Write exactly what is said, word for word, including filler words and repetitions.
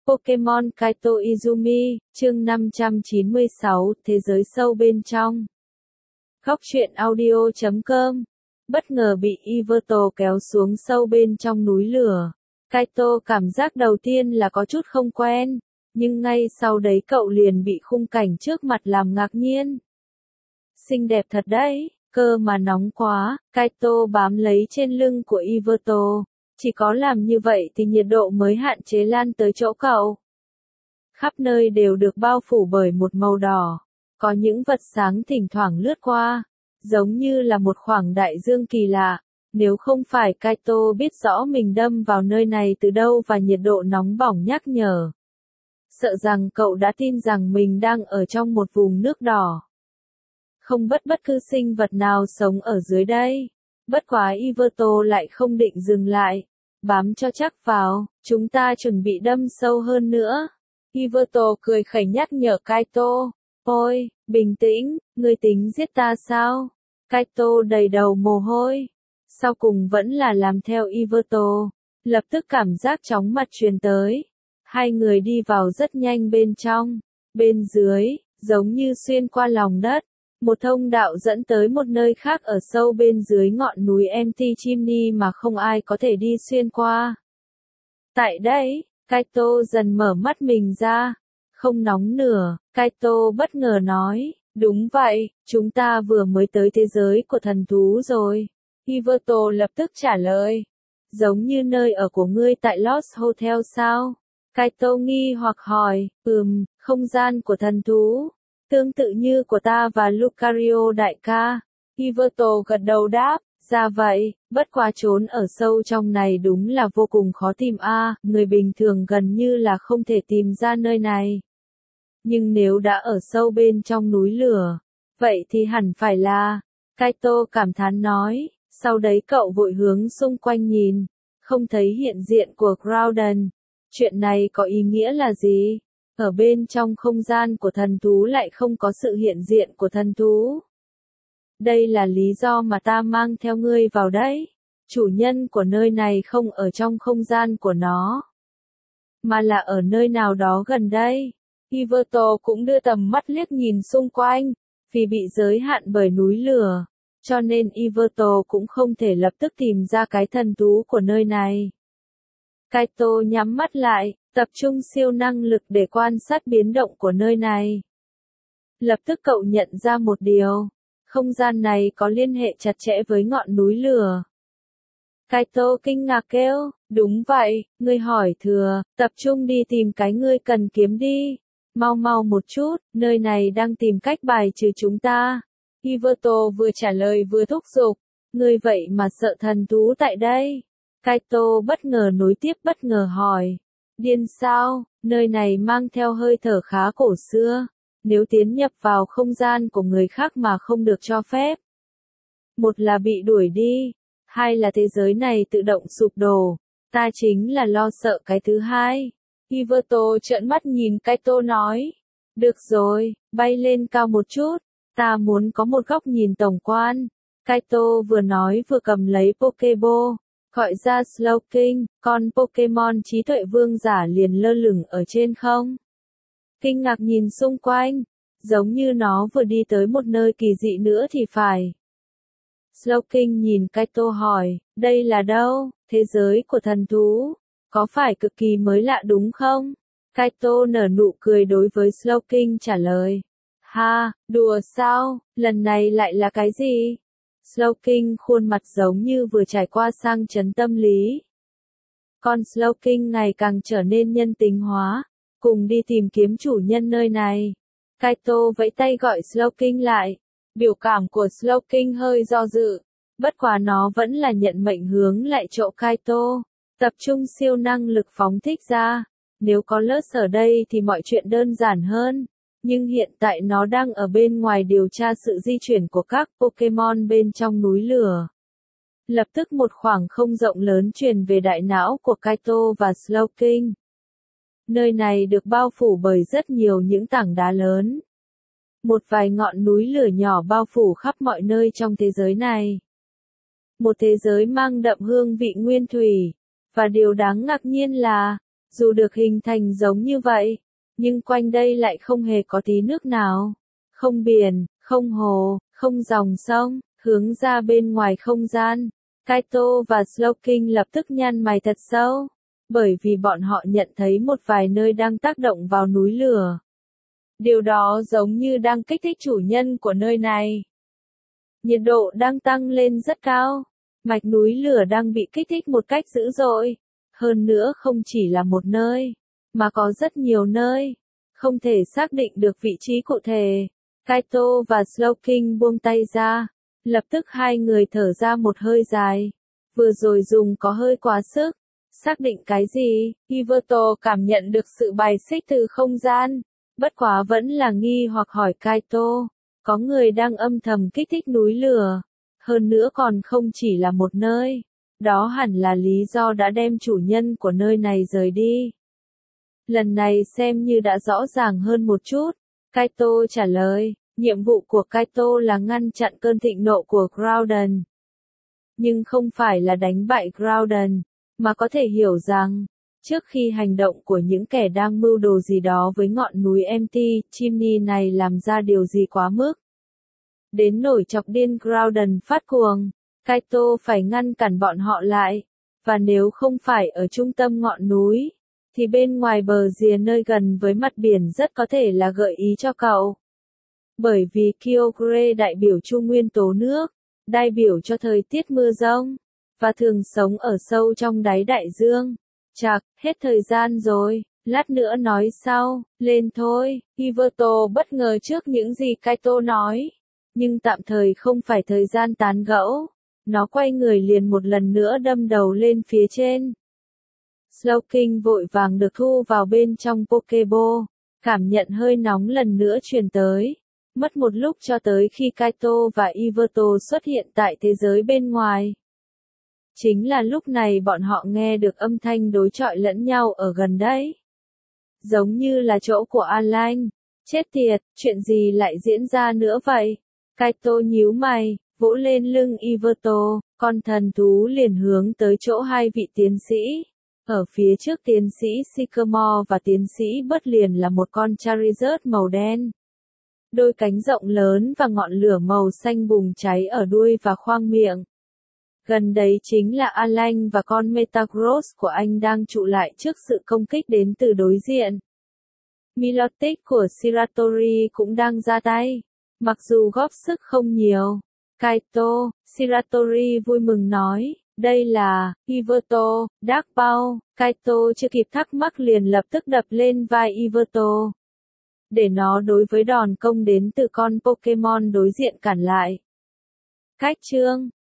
Pokemon Kaito Izumi, chương năm trăm chín mươi sáu, Thế giới sâu bên trong. Góc truyện audio chấm com. Bất ngờ bị Yveltal kéo xuống sâu bên trong núi lửa. Kaito cảm giác đầu tiên là có chút không quen, nhưng ngay sau đấy cậu liền bị khung cảnh trước mặt làm ngạc nhiên. Xinh đẹp thật đấy, cơ mà nóng quá, Kaito bám lấy trên lưng của Yveltal. Chỉ có làm như vậy thì nhiệt độ mới hạn chế lan tới chỗ cậu. Khắp nơi đều được bao phủ bởi một màu đỏ. Có những vật sáng thỉnh thoảng lướt qua, giống như là một khoảng đại dương kỳ lạ. Nếu không phải Kaito biết rõ mình đâm vào nơi này từ đâu và nhiệt độ nóng bỏng nhắc nhở, sợ rằng cậu đã tin rằng mình đang ở trong một vùng nước đỏ. Không bất bất cứ sinh vật nào sống ở dưới đây. Bất quá Yveltal lại không định dừng lại, bám cho chắc vào, chúng ta chuẩn bị đâm sâu hơn nữa. Yveltal cười khẩy nhắc nhở Kaito, ôi, bình tĩnh, ngươi tính giết ta sao? Kaito đầy đầu mồ hôi, sau cùng vẫn là làm theo Yveltal, lập tức cảm giác chóng mặt truyền tới. Hai người đi vào rất nhanh bên trong, bên dưới, giống như xuyên qua lòng đất. Một thông đạo dẫn tới một nơi khác ở sâu bên dưới ngọn núi Empty Chimney mà không ai có thể đi xuyên qua. Tại đây, Kaito dần mở mắt mình ra. Không nóng nữa, Kaito bất ngờ nói, đúng vậy, chúng ta vừa mới tới thế giới của thần thú rồi. Yveltal lập tức trả lời, giống như nơi ở của ngươi tại Lost Hotel sao? Kaito nghi hoặc hỏi, ừm, không gian của thần thú. Tương tự như của ta và Lucario đại ca. Yveltal gật đầu đáp, ra vậy, bất quá trốn ở sâu trong này đúng là vô cùng khó tìm a, à, người bình thường gần như là không thể tìm ra nơi này. Nhưng nếu đã ở sâu bên trong núi lửa, vậy thì hẳn phải là, Kaito cảm thán nói, sau đấy cậu vội hướng xung quanh nhìn, không thấy hiện diện của Groudon. Chuyện này có ý nghĩa là gì? Ở bên trong không gian của thần thú lại không có sự hiện diện của thần thú. Đây là lý do mà ta mang theo ngươi vào đấy. Chủ nhân của nơi này không ở trong không gian của nó, mà là ở nơi nào đó gần đây. Yveltal cũng đưa tầm mắt liếc nhìn xung quanh, vì bị giới hạn bởi núi lửa, cho nên Yveltal cũng không thể lập tức tìm ra cái thần thú của nơi này. Kaito nhắm mắt lại, tập trung siêu năng lực để quan sát biến động của nơi này. Lập tức cậu nhận ra một điều, không gian này có liên hệ chặt chẽ với ngọn núi lửa. Kaito kinh ngạc kêu, đúng vậy, ngươi hỏi thừa, tập trung đi tìm cái ngươi cần kiếm đi. Mau mau một chút, nơi này đang tìm cách bài trừ chúng ta. Yveltal vừa trả lời vừa thúc giục, ngươi vậy mà sợ thần thú tại đây. Kaito bất ngờ nối tiếp bất ngờ hỏi, điên sao, nơi này mang theo hơi thở khá cổ xưa, nếu tiến nhập vào không gian của người khác mà không được cho phép. Một là bị đuổi đi, hai là thế giới này tự động sụp đổ, ta chính là lo sợ cái thứ hai. Yveltal trợn mắt nhìn Kaito nói, được rồi, bay lên cao một chút, ta muốn có một góc nhìn tổng quan. Kaito vừa nói vừa cầm lấy Pokeball, gọi ra Slowking, con Pokemon trí tuệ vương giả liền lơ lửng ở trên không. Kinh ngạc nhìn xung quanh, giống như nó vừa đi tới một nơi kỳ dị nữa thì phải. Slowking nhìn Kaito hỏi, đây là đâu? Thế giới của thần thú, có phải cực kỳ mới lạ đúng không? Kaito nở nụ cười đối với Slowking trả lời, ha, đùa sao, lần này lại là cái gì? Slowking khuôn mặt giống như vừa trải qua sang chấn tâm lý. Con Slowking ngày càng trở nên nhân tính hóa, cùng đi tìm kiếm chủ nhân nơi này. Kaito vẫy tay gọi Slowking lại, biểu cảm của Slowking hơi do dự, bất quá nó vẫn là nhận mệnh hướng lại chỗ Kaito, tập trung siêu năng lực phóng thích ra. Nếu có Lurs ở đây thì mọi chuyện đơn giản hơn. Nhưng hiện tại nó đang ở bên ngoài điều tra sự di chuyển của các Pokemon bên trong núi lửa. Lập tức một khoảng không rộng lớn truyền về đại não của Kaito và Slowking. Nơi này được bao phủ bởi rất nhiều những tảng đá lớn. Một vài ngọn núi lửa nhỏ bao phủ khắp mọi nơi trong thế giới này. Một thế giới mang đậm hương vị nguyên thủy. Và điều đáng ngạc nhiên là, Dù được hình thành giống như vậy, nhưng quanh đây lại không hề có tí nước nào. Không biển, không hồ, không dòng sông, hướng ra bên ngoài không gian. Kaito và Slowking lập tức nhăn mày thật sâu, bởi vì bọn họ nhận thấy một vài nơi đang tác động vào núi lửa. Điều đó giống như đang kích thích chủ nhân của nơi này. Nhiệt độ đang tăng lên rất cao, mạch núi lửa đang bị kích thích một cách dữ dội. Hơn nữa không chỉ là một nơi, mà có rất nhiều nơi, không thể xác định được vị trí cụ thể. Kaito và Slowking buông tay ra, lập tức hai người thở ra một hơi dài. Vừa rồi dùng có hơi quá sức. Xác định cái gì? Iverto cảm nhận được sự bài xích từ không gian, bất quá vẫn là nghi hoặc hỏi Kaito. Có người đang âm thầm kích thích núi lửa, hơn nữa còn không chỉ là một nơi. Đó hẳn là lý do đã đem chủ nhân của nơi này rời đi. Lần này xem như đã rõ ràng hơn một chút. Kaito trả lời, nhiệm vụ của Kaito là ngăn chặn cơn thịnh nộ của Groudon. Nhưng không phải là đánh bại Groudon, mà có thể hiểu rằng, trước khi hành động của những kẻ đang mưu đồ gì đó với ngọn núi Empty Chimney này làm ra điều gì quá mức. Đến nổi chọc điên Groudon phát cuồng, Kaito phải ngăn cản bọn họ lại, và nếu không phải ở trung tâm ngọn núi, thì bên ngoài bờ rìa nơi gần với mặt biển rất có thể là gợi ý cho cậu. Bởi vì Kyogre đại biểu chu nguyên tố nước, đại biểu cho thời tiết mưa giông, và thường sống ở sâu trong đáy đại dương. Chạc, hết thời gian rồi, lát nữa nói sau, lên thôi. Iverto bất ngờ trước những gì Kaito nói, nhưng tạm thời không phải thời gian tán gẫu. Nó quay người liền một lần nữa đâm đầu lên phía trên. Slowking vội vàng được thu vào bên trong Pokeball, cảm nhận hơi nóng lần nữa truyền tới. Mất một lúc cho tới khi Kaito và Iverto xuất hiện tại thế giới bên ngoài. Chính là lúc này bọn họ nghe được âm thanh đối chọi lẫn nhau ở gần đấy. Giống như là chỗ của Alan. Chết tiệt, chuyện gì lại diễn ra nữa vậy? Kaito nhíu mày, vỗ lên lưng Iverto, con thần thú liền hướng tới chỗ hai vị tiến sĩ. Ở phía trước tiến sĩ Sycamore và tiến sĩ Bớt liền là một con Charizard màu đen. Đôi cánh rộng lớn và ngọn lửa màu xanh bùng cháy ở đuôi và khoang miệng. Gần đấy chính là Alan và con Metagross của anh đang trụ lại trước sự công kích đến từ đối diện. Milotic của Shiratori cũng đang ra tay, mặc dù góp sức không nhiều. Kaito, Shiratori vui mừng nói, đây là, Iverto, Dark Ball. Kaito chưa kịp thắc mắc liền lập tức đập lên vai Iverto, để nó đối với đòn công đến từ con Pokemon đối diện cản lại. Cách chương